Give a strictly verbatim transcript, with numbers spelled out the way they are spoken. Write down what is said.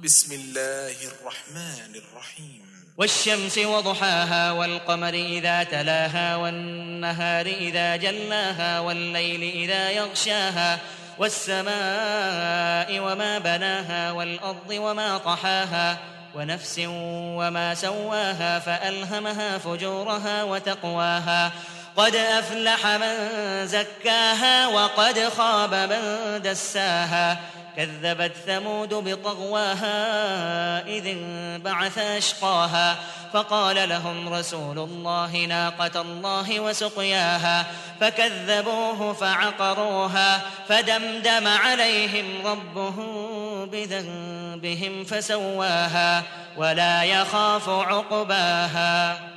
بسم الله الرحمن الرحيم. والشمس وضحاها والقمر إذا تلاها والنهار إذا جلاها والليل إذا يغشاها والسماء وما بناها والأرض وما طحاها ونفس وما سواها فألهمها فجورها وتقواها قد أفلح من زكاها وقد خاب من دساها كذبت ثمود بطغواها إذ انبعث أشقاها فقال لهم رسول الله ناقة الله وسقياها فكذبوه فعقروها فدمدم عليهم ربهم بذنبهم فسواها ولا يخاف عقباها.